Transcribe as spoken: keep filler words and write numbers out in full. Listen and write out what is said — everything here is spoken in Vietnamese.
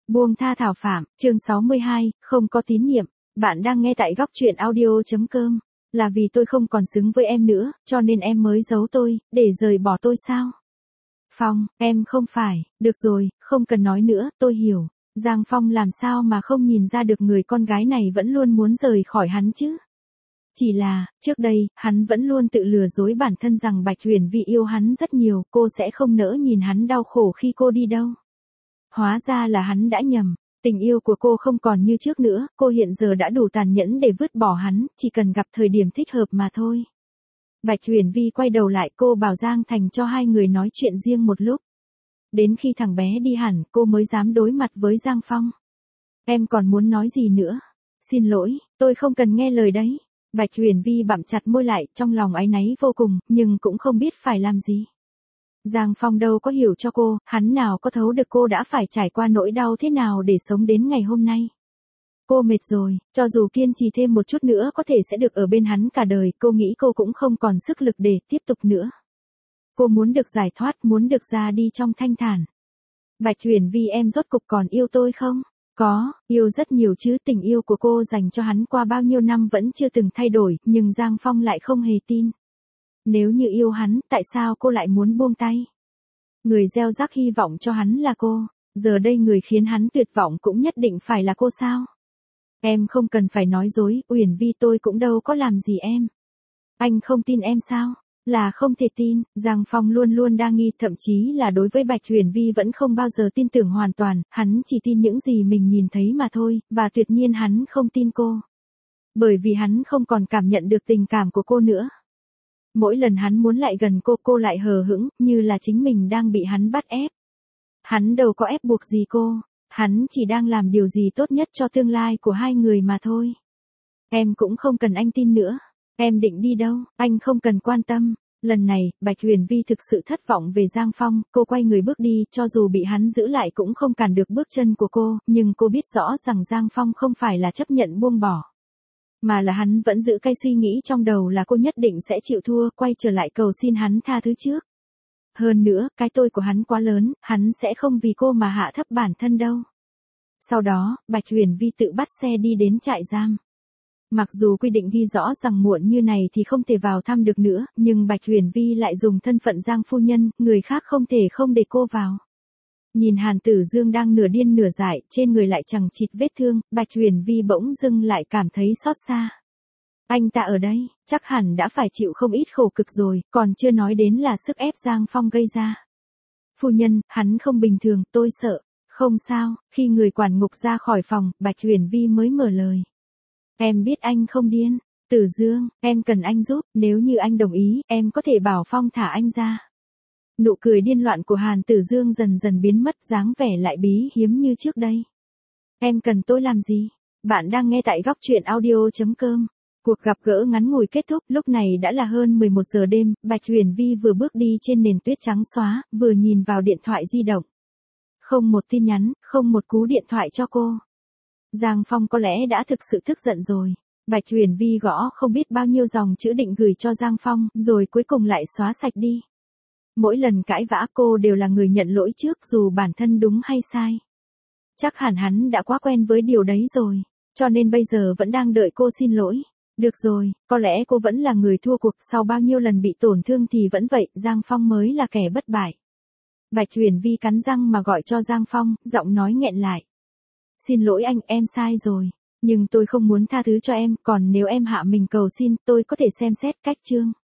Buông tha Thảo Phạm, chương sáu mươi hai, không có tín nhiệm. Bạn đang nghe tại góc truyện audio.com. Là vì tôi không còn xứng với em nữa, cho nên em mới giấu tôi, để rời bỏ tôi sao? Phong, em không phải, được rồi, không cần nói nữa, tôi hiểu. Giang Phong làm sao mà không nhìn ra được người con gái này vẫn luôn muốn rời khỏi hắn chứ? Chỉ là, trước đây, hắn vẫn luôn tự lừa dối bản thân rằng Bạch Huyền Vi yêu hắn rất nhiều, cô sẽ không nỡ nhìn hắn đau khổ khi cô đi đâu. Hóa ra là hắn đã nhầm, tình yêu của cô không còn như trước nữa, cô hiện giờ đã đủ tàn nhẫn để vứt bỏ hắn, chỉ cần gặp thời điểm thích hợp mà thôi. Bạch Huyền Vi quay đầu lại, cô bảo Giang Thành cho hai người nói chuyện riêng một lúc. Đến khi thằng bé đi hẳn, cô mới dám đối mặt với Giang Phong. Em còn muốn nói gì nữa? Xin lỗi, tôi không cần nghe lời đấy. Bạch Huyền Vi bặm chặt môi lại, trong lòng áy náy vô cùng, nhưng cũng không biết phải làm gì. Giang Phong đâu có hiểu cho cô, hắn nào có thấu được cô đã phải trải qua nỗi đau thế nào để sống đến ngày hôm nay. Cô mệt rồi, cho dù kiên trì thêm một chút nữa có thể sẽ được ở bên hắn cả đời, cô nghĩ cô cũng không còn sức lực để tiếp tục nữa. Cô muốn được giải thoát, muốn được ra đi trong thanh thản. Bạch Huyền Vi, em rốt cục còn yêu tôi không? Có, yêu rất nhiều chứ, tình yêu của cô dành cho hắn qua bao nhiêu năm vẫn chưa từng thay đổi, nhưng Giang Phong lại không hề tin. Nếu như yêu hắn, tại sao cô lại muốn buông tay? Người gieo rắc hy vọng cho hắn là cô, giờ đây người khiến hắn tuyệt vọng cũng nhất định phải là cô sao? Em không cần phải nói dối, Uyển Vi, tôi cũng đâu có làm gì em. Anh không tin em sao? Là không thể tin, Giang Phong luôn luôn đa nghi, thậm chí là đối với Bạch Huyền Vi vẫn không bao giờ tin tưởng hoàn toàn, hắn chỉ tin những gì mình nhìn thấy mà thôi, và tuyệt nhiên hắn không tin cô. Bởi vì hắn không còn cảm nhận được tình cảm của cô nữa. Mỗi lần hắn muốn lại gần cô, cô lại hờ hững, như là chính mình đang bị hắn bắt ép. Hắn đâu có ép buộc gì cô, hắn chỉ đang làm điều gì tốt nhất cho tương lai của hai người mà thôi. Em cũng không cần anh tin nữa. Em định đi đâu, anh không cần quan tâm. Lần này, Bạch Huyền Vi thực sự thất vọng về Giang Phong, cô quay người bước đi, cho dù bị hắn giữ lại cũng không cản được bước chân của cô, nhưng cô biết rõ rằng Giang Phong không phải là chấp nhận buông bỏ. Mà là hắn vẫn giữ cái suy nghĩ trong đầu là cô nhất định sẽ chịu thua, quay trở lại cầu xin hắn tha thứ trước. Hơn nữa, cái tôi của hắn quá lớn, hắn sẽ không vì cô mà hạ thấp bản thân đâu. Sau đó, Bạch Huyền Vi tự bắt xe đi đến trại giam. Mặc dù quy định ghi rõ rằng muộn như này thì không thể vào thăm được nữa, nhưng Bạch Huyền Vi lại dùng thân phận Giang phu nhân, người khác không thể không để cô vào. Nhìn Hàn Tử Dương đang nửa điên nửa dại, trên người lại chằng chịt vết thương, Bạch Huyền Vi bỗng dưng lại cảm thấy xót xa. Anh ta ở đây, chắc hẳn đã phải chịu không ít khổ cực rồi, còn chưa nói đến là sức ép Giang Phong gây ra. Phu nhân, hắn không bình thường, tôi sợ. Không sao, khi người quản ngục ra khỏi phòng, Bạch Huyền Vi mới mở lời. Em biết anh không điên, Tử Dương, em cần anh giúp, nếu như anh đồng ý, em có thể bảo Phong thả anh ra. Nụ cười điên loạn của Hàn Tử Dương dần dần biến mất, dáng vẻ lại bí hiếm như trước đây. Em cần tôi làm gì? Bạn đang nghe tại góc truyện audio.com. Cuộc gặp gỡ ngắn ngủi kết thúc, lúc này đã là hơn mười một giờ đêm, Bạch Huyền Vi vừa bước đi trên nền tuyết trắng xóa, vừa nhìn vào điện thoại di động. Không một tin nhắn, không một cú điện thoại cho cô. Giang Phong có lẽ đã thực sự tức giận rồi. Bạch Huyền Vi gõ không biết bao nhiêu dòng chữ định gửi cho Giang Phong, rồi cuối cùng lại xóa sạch đi. Mỗi lần cãi vã cô đều là người nhận lỗi trước dù bản thân đúng hay sai. Chắc hẳn hắn đã quá quen với điều đấy rồi, cho nên bây giờ vẫn đang đợi cô xin lỗi. Được rồi, có lẽ cô vẫn là người thua cuộc, sau bao nhiêu lần bị tổn thương thì vẫn vậy, Giang Phong mới là kẻ bất bại. Bạch Huyền Vi cắn răng mà gọi cho Giang Phong, giọng nói nghẹn lại. Xin lỗi anh, em sai rồi. Nhưng tôi không muốn tha thứ cho em, còn nếu em hạ mình cầu xin, tôi có thể xem xét cách chương.